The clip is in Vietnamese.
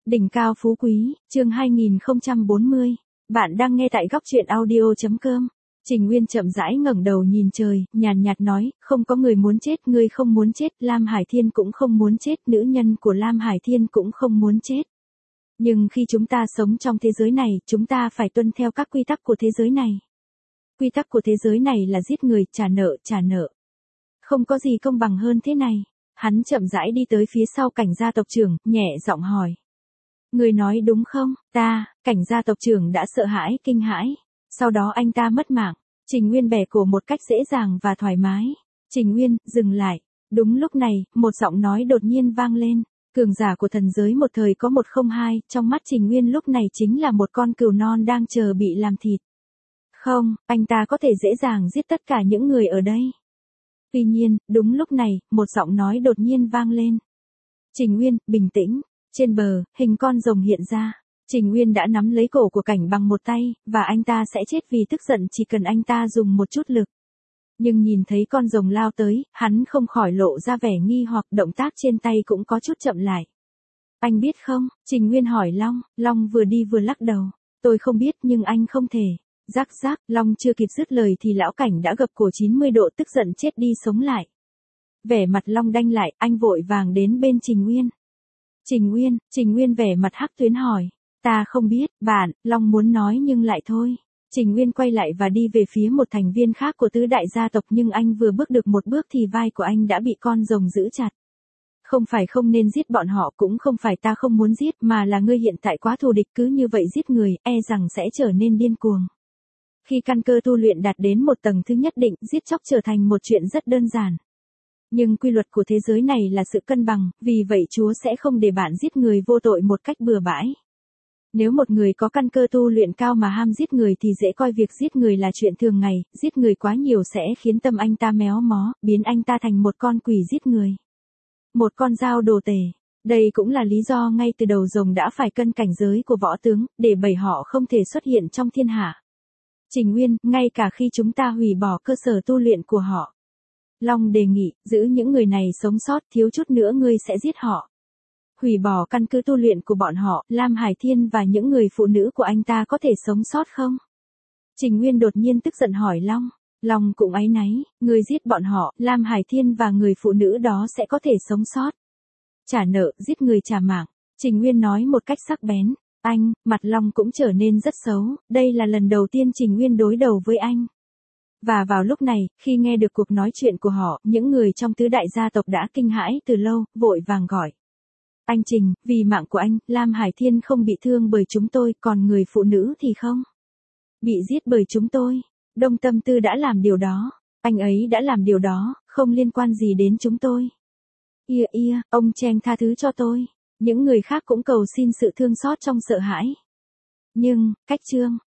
Đỉnh cao phú quý, chương 2040. Bạn đang nghe tại góc truyện audio.com. Trình Nguyên chậm rãi ngẩng đầu nhìn trời, nhàn nhạt nói, không có người muốn chết, ngươi không muốn chết, Lam Hải Thiên cũng không muốn chết, nữ nhân của Lam Hải Thiên cũng không muốn chết. Nhưng khi chúng ta sống trong thế giới này, chúng ta phải tuân theo các quy tắc của thế giới này. Quy tắc của thế giới này là giết người, trả nợ. Không có gì công bằng hơn thế này. Hắn chậm rãi đi tới phía sau Cảnh gia tộc trưởng, nhẹ giọng hỏi. Người nói đúng không? Cảnh gia tộc trưởng đã sợ hãi, kinh hãi. Sau đó anh ta mất mạng. Trình Nguyên bẻ cổ một cách dễ dàng và thoải mái. Trình Nguyên, dừng lại. Đúng lúc này, một giọng nói đột nhiên vang lên. Cường giả của thần giới một thời có 102, trong mắt Trình Nguyên lúc này chính là một con cừu non đang chờ bị làm thịt. Không, anh ta có thể dễ dàng giết tất cả những người ở đây. Tuy nhiên, đúng lúc này, một giọng nói đột nhiên vang lên. Trình Nguyên, bình tĩnh. Trên bờ, hình con rồng hiện ra. Trình Nguyên đã nắm lấy cổ của Cảnh bằng một tay, và anh ta sẽ chết vì tức giận chỉ cần anh ta dùng một chút lực. Nhưng nhìn thấy con rồng lao tới, hắn không khỏi lộ ra vẻ nghi hoặc, động tác trên tay cũng có chút chậm lại. Anh biết không? Trình Nguyên hỏi Long. Long vừa đi vừa lắc đầu. Tôi không biết nhưng anh không thể. Rắc rắc, Long chưa kịp dứt lời thì lão Cảnh đã gập cổ 90 độ tức giận chết đi sống lại. Vẻ mặt Long đanh lại, anh vội vàng đến bên Trình Nguyên. Trình Nguyên vẻ mặt hắc tuyến hỏi. Ta không biết, bạn, Long muốn nói nhưng lại thôi. Trình Nguyên quay lại và đi về phía một thành viên khác của tứ đại gia tộc nhưng anh vừa bước được một bước thì vai của anh đã bị con rồng giữ chặt. Không phải không nên giết bọn họ, cũng không phải ta không muốn giết, mà là ngươi hiện tại quá thù địch, cứ như vậy giết người, e rằng sẽ trở nên điên cuồng. Khi căn cơ tu luyện đạt đến một tầng thứ nhất định, giết chóc trở thành một chuyện rất đơn giản. Nhưng quy luật của thế giới này là sự cân bằng, vì vậy Chúa sẽ không để bạn giết người vô tội một cách bừa bãi. Nếu một người có căn cơ tu luyện cao mà ham giết người thì dễ coi việc giết người là chuyện thường ngày, giết người quá nhiều sẽ khiến tâm anh ta méo mó, biến anh ta thành một con quỷ giết người. Một con dao đồ tể. Đây cũng là lý do ngay từ đầu rồng đã phải cân cảnh giới của võ tướng, để bầy họ không thể xuất hiện trong thiên hạ. Trình Nguyên, ngay cả khi chúng ta hủy bỏ cơ sở tu luyện của họ. Long đề nghị, giữ những người này sống sót, thiếu chút nữa ngươi sẽ giết họ. Hủy bỏ căn cứ tu luyện của bọn họ, Lam Hải Thiên và những người phụ nữ của anh ta có thể sống sót không? Trình Nguyên đột nhiên tức giận hỏi Long. Long cũng áy náy, ngươi giết bọn họ, Lam Hải Thiên và người phụ nữ đó sẽ có thể sống sót. Trả nợ, giết người trả mạng. Trình Nguyên nói một cách sắc bén. Anh, mặt Long cũng trở nên rất xấu, đây là lần đầu tiên Trình Nguyên đối đầu với anh. Và vào lúc này, khi nghe được cuộc nói chuyện của họ, những người trong tứ đại gia tộc đã kinh hãi từ lâu, vội vàng gọi. Anh Trình, vì mạng của anh, Lam Hải Thiên không bị thương bởi chúng tôi, còn người phụ nữ thì không. Bị giết bởi chúng tôi. Đông Tâm Tư đã làm điều đó. Anh ấy đã làm điều đó, không liên quan gì đến chúng tôi. Ông Cheng tha thứ cho tôi. Những người khác cũng cầu xin sự thương xót trong sợ hãi. Nhưng, cách chương.